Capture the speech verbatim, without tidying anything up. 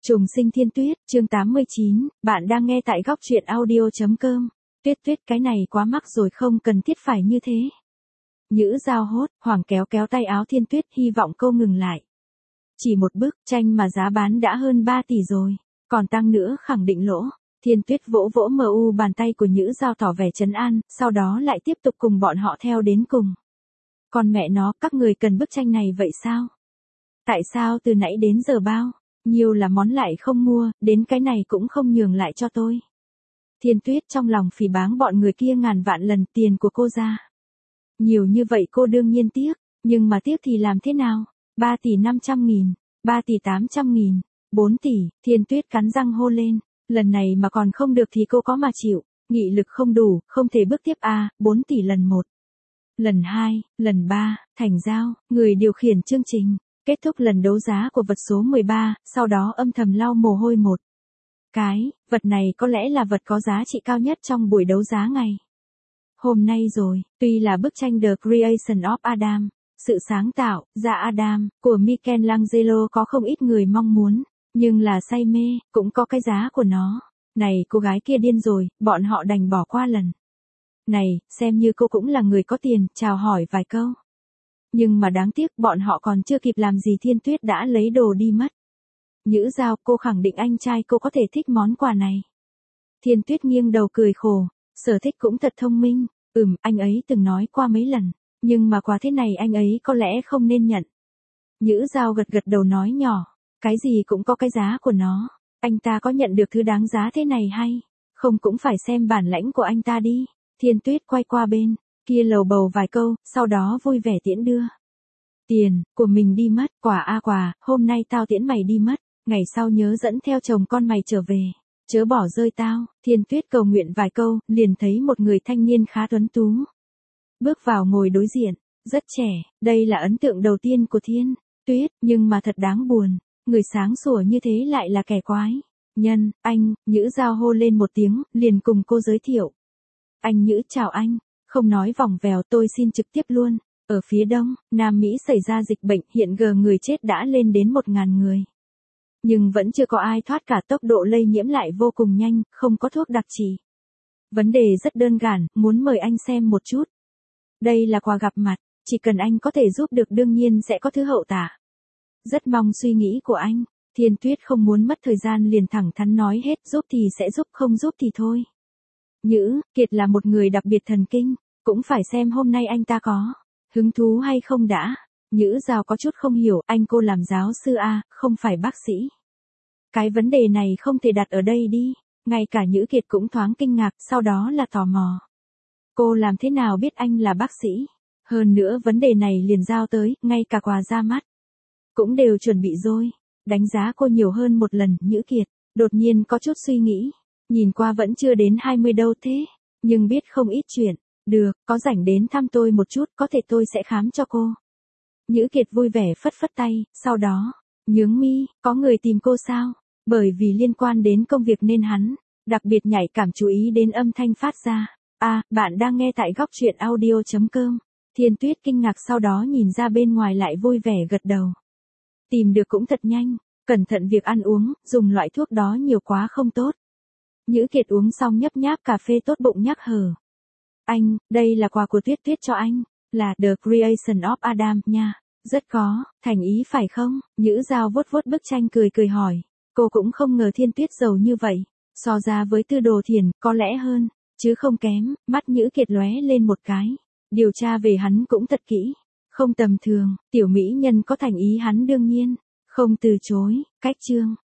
Trùng sinh thiên tuyết, chương tám mươi chín, bạn đang nghe tại góc truyện audio.com. Tuyết tuyết cái này quá mắc rồi, không cần thiết phải như thế. Nhữ Giao hốt, hoảng kéo kéo tay áo thiên tuyết, hy vọng cô ngừng lại. Chỉ một bức tranh mà giá bán đã hơn ba tỷ rồi, còn tăng nữa khẳng định lỗ. Thiên tuyết vỗ vỗ mờ u bàn tay của Nhữ Giao tỏ vẻ trấn an, sau đó lại tiếp tục cùng bọn họ theo đến cùng. Còn mẹ nó, các người cần bức tranh này vậy sao? Tại sao từ nãy đến giờ bao? Nhiều là món lại không mua, đến cái này cũng không nhường lại cho tôi. Thiên tuyết trong lòng phỉ báng bọn người kia ngàn vạn lần, tiền của cô ra. Nhiều như vậy cô đương nhiên tiếc, nhưng mà tiếc thì làm thế nào? ba tỷ năm trăm nghìn, ba tỷ tám trăm nghìn, bốn tỷ, thiên tuyết cắn răng hô lên. Lần này mà còn không được thì cô có mà chịu, nghị lực không đủ, không thể bước tiếp à, bốn tỷ lần một. Lần hai, lần ba, thành giao, người điều khiển chương trình. Kết thúc lần đấu giá của vật số mười ba, sau đó âm thầm lau mồ hôi một cái, vật này có lẽ là vật có giá trị cao nhất trong buổi đấu giá ngày hôm nay rồi. Tuy là bức tranh The Creation of Adam, sự sáng tạo ra Adam của Michelangelo có không ít người mong muốn, nhưng là say mê cũng có cái giá của nó. Này cô gái kia điên rồi, bọn họ đành bỏ qua lần này, xem như cô cũng là người có tiền, chào hỏi vài câu. Nhưng mà đáng tiếc bọn họ còn chưa kịp làm gì thiên tuyết đã lấy đồ đi mất. Nhữ Giao, cô khẳng định anh trai cô có thể thích món quà này. Thiên tuyết nghiêng đầu cười khổ, sở thích cũng thật thông minh, ừm, anh ấy từng nói qua mấy lần, nhưng mà quà thế này anh ấy có lẽ không nên nhận. Nhữ Giao gật gật đầu nói nhỏ, cái gì cũng có cái giá của nó, anh ta có nhận được thứ đáng giá thế này hay, không cũng phải xem bản lãnh của anh ta đi. Thiên tuyết quay qua bên kia lầu bầu vài câu, sau đó vui vẻ tiễn đưa. Tiền của mình đi mất, quà a quà, hôm nay tao tiễn mày đi mất, ngày sau nhớ dẫn theo chồng con mày trở về, chớ bỏ rơi tao. Thiên tuyết cầu nguyện vài câu, liền thấy một người thanh niên khá tuấn tú bước vào ngồi đối diện, rất trẻ, đây là ấn tượng đầu tiên của Thiên tuyết, nhưng mà thật đáng buồn, người sáng sủa như thế lại là kẻ quái nhân. Anh, Nhữ Giao hô lên một tiếng, liền cùng cô giới thiệu. Anh Nhữ chào anh. Không nói vòng vèo, tôi xin trực tiếp luôn. Ở phía đông, Nam Mỹ xảy ra dịch bệnh, hiện giờ người chết đã lên đến một ngàn người. Nhưng vẫn chưa có ai thoát cả, tốc độ lây nhiễm lại vô cùng nhanh, không có thuốc đặc trị. Vấn đề rất đơn giản, muốn mời anh xem một chút. Đây là quà gặp mặt, chỉ cần anh có thể giúp được đương nhiên sẽ có thứ hậu tạ. Rất mong suy nghĩ của anh. Thiên tuyết không muốn mất thời gian liền thẳng thắn nói hết, giúp thì sẽ giúp, không giúp thì thôi. Nhữ Kiệt là một người đặc biệt thần kinh, cũng phải xem hôm nay anh ta có hứng thú hay không đã. Nhữ Giao có chút không hiểu, anh cô làm giáo sư A, không phải bác sĩ. Cái vấn đề này không thể đặt ở đây đi. Ngay cả Nhữ Kiệt cũng thoáng kinh ngạc, sau đó là tò mò. Cô làm thế nào biết anh là bác sĩ? Hơn nữa vấn đề này liền giao tới, ngay cả quà ra mắt cũng đều chuẩn bị rồi. Đánh giá cô nhiều hơn một lần, Nhữ Kiệt đột nhiên có chút suy nghĩ. Nhìn qua vẫn chưa đến hai mươi đâu thế, nhưng biết không ít chuyện. Được, có rảnh đến thăm tôi một chút, có thể tôi sẽ khám cho cô. Nhữ Kiệt vui vẻ phất phất tay, sau đó, nhướng mi, có người tìm cô sao? Bởi vì liên quan đến công việc nên hắn đặc biệt nhạy cảm chú ý đến âm thanh phát ra. À, bạn đang nghe tại góc truyện audio.com. Thiên tuyết kinh ngạc, sau đó nhìn ra bên ngoài lại vui vẻ gật đầu. Tìm được cũng thật nhanh, cẩn thận việc ăn uống, dùng loại thuốc đó nhiều quá không tốt. Nhữ Kiệt uống xong nhấp nháp cà phê tốt bụng nhắc hở. Anh, đây là quà của tuyết tuyết cho anh, là The Creation of Adam nha. Rất có, thành ý phải không? Nhữ Giao vuốt vuốt bức tranh cười cười hỏi. Cô cũng không ngờ thiên tuyết giàu như vậy. So ra với Tư Đồ Thiền, có lẽ hơn, chứ không kém. Mắt Nhữ Kiệt lóe lên một cái. Điều tra về hắn cũng thật kỹ. Không tầm thường, tiểu mỹ nhân có thành ý hắn đương nhiên không từ chối. Cách chương